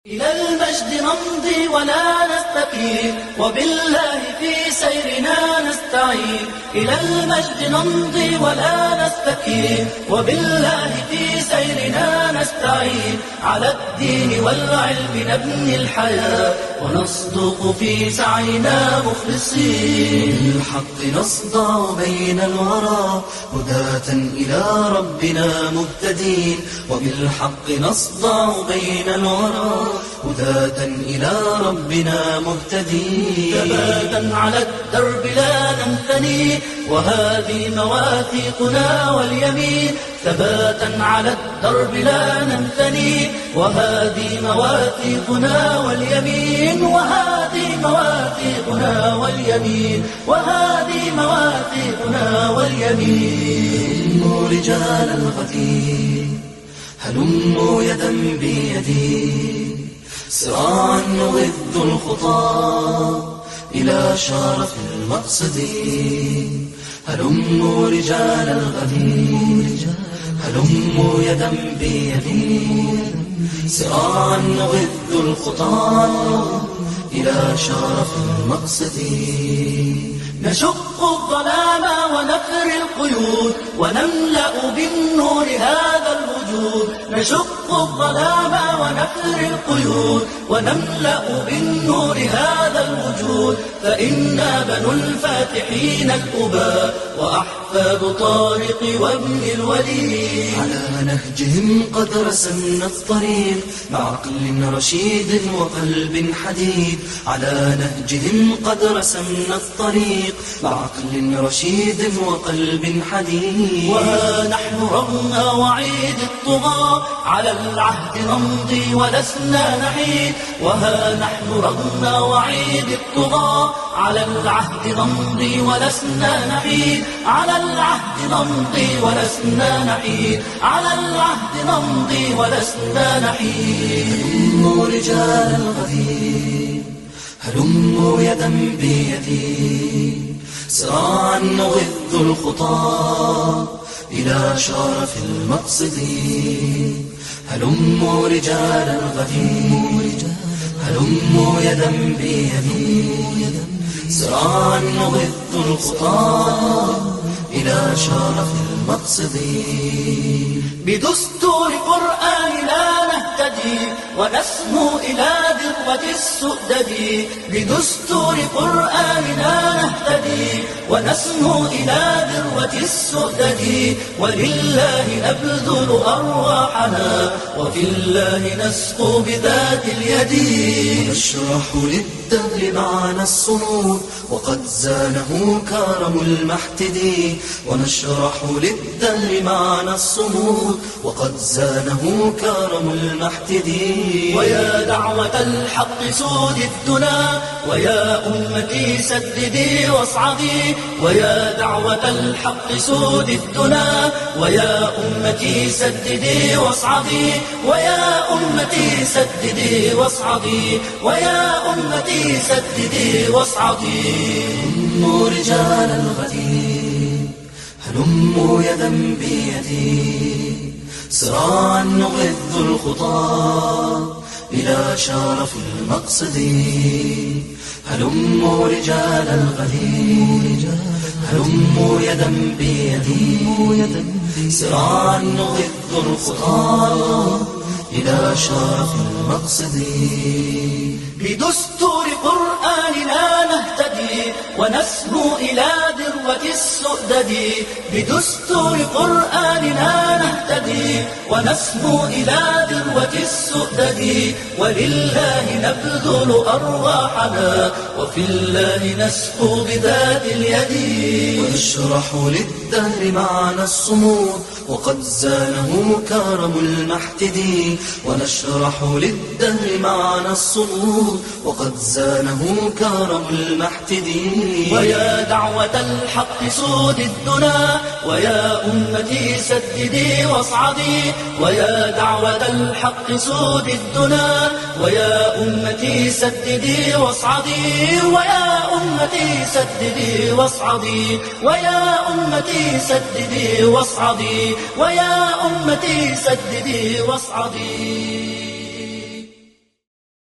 إلى المجد نمضي ولا نستكين، وبالله في سيرنا نستعين. إلى المجد نمضي ولا نستكين، وبالله في سيرنا نستعين. على الدين والعلم نبني الحياة، ونصدق في سعينا مخلصين. بالحق نصدع بين الورى، هداة إلى ربنا مهتدين. وبالحق نصدع بين الورى، هداة إلى ربنا مهتدين. ثباتا على الدرب لا ننثني، وهذه مواثيقنا واليمين. ثباتا على الدرب لا ننثني، وهذه مواثيقنا واليمين. وهذه مواثيقنا واليمين، وهذه مواثيقنا واليمين. هلموا رجال الغد، هلموا يدا بيدي، سراعا نغذ الخطى إلى شرف المقصد. هلموا رجال الغد، هلموا يدا بيدي، سراعا نغذ الخطى إلى شرف المقصد. نشق الظلام ونفر القيود، ونملأ بالنور هذا الوجود. نشق الظلام ونفر القيود، ونملأ بالنور هذا الوجود. فإنا بنو الفاتحين الأباء، وأحفاد طارق وابن الوليد. على نهجهم قد رسمنا الطريق، بعقل رشيد وقلب حديد. على نهجهم قد رسمنا الطريق، بعقل رشيد وقلب حديد. وها نحن رغم وعيد الطغاة، على العهد نمضي ولسنا نحيد. وها نحن رغم وعيد الطغاة، على العهد نمضي ولسنا نحيد. على العهد نمضي ولسنا نحيد، على العهد نمضي ولسنا نحيد. هلموا رجال الغد، هلموا يدا بيدي، سراعا نغذ الخطى إلى شرف المقصد. هلموا رجال الغد، هلموا يدا بيدي، سراعا نغذ الخطى إلى شرف المقصد. بدستور قرآننا نهتدي، ونسمو إلى ذروة السؤدد. بدستور قرآننا نهتدي، ونسمو إلى ذروة السؤدد. ولله نبذل أرواحنا، وفي الله نسقو بذات اليد. ونشرح للدهر معنى الصمود، وقد زانه كرم المحتدي. ونشرح للدهر معنى الصمود، وقد زانه كرم المحتدي. ويا دعوة الحق سود الدنا، ويا أمتي سددي واصعدي. ويا دعوة الحق سود الدنا، ويا أمتي سددي واصعدي. ويا أمتي سددي واصعدي، ويا أمتي سددي واصعدي. هلموا رجال الغد، هلموا يدا بيدي، سراعا نغذ الخطى إلى شرف المقصد. هلموا رجال الغد، هلموا يدا بيدي، سراعا نغذ الخطى إلى شرف المقصد. بدستور قرآننا نهتدي، ونسمو إلى ذروة السؤدد. بدستور قرآننا نهتدي، ونسمو إلى ذروة السؤدد. ولله نبذل أرواحنا، وفي الله نسقو بذات اليد. ونشرح للدهر معنى الصمود، وقد زانه كرم المحتدي. ونشرح للدهر معنى الصمود، وقد زانه كرم المحتدي. ويا دعوة الحق سود الدنا، ويا أمتي سددي واصعدي. ويا دعوة الحق سود الدنا، ويا أمتي سددي واصعدي. ويا أمتي سددي واصعدي، ويا أمتي سددي واصعدي. ويا أمتي سددي واصعدي.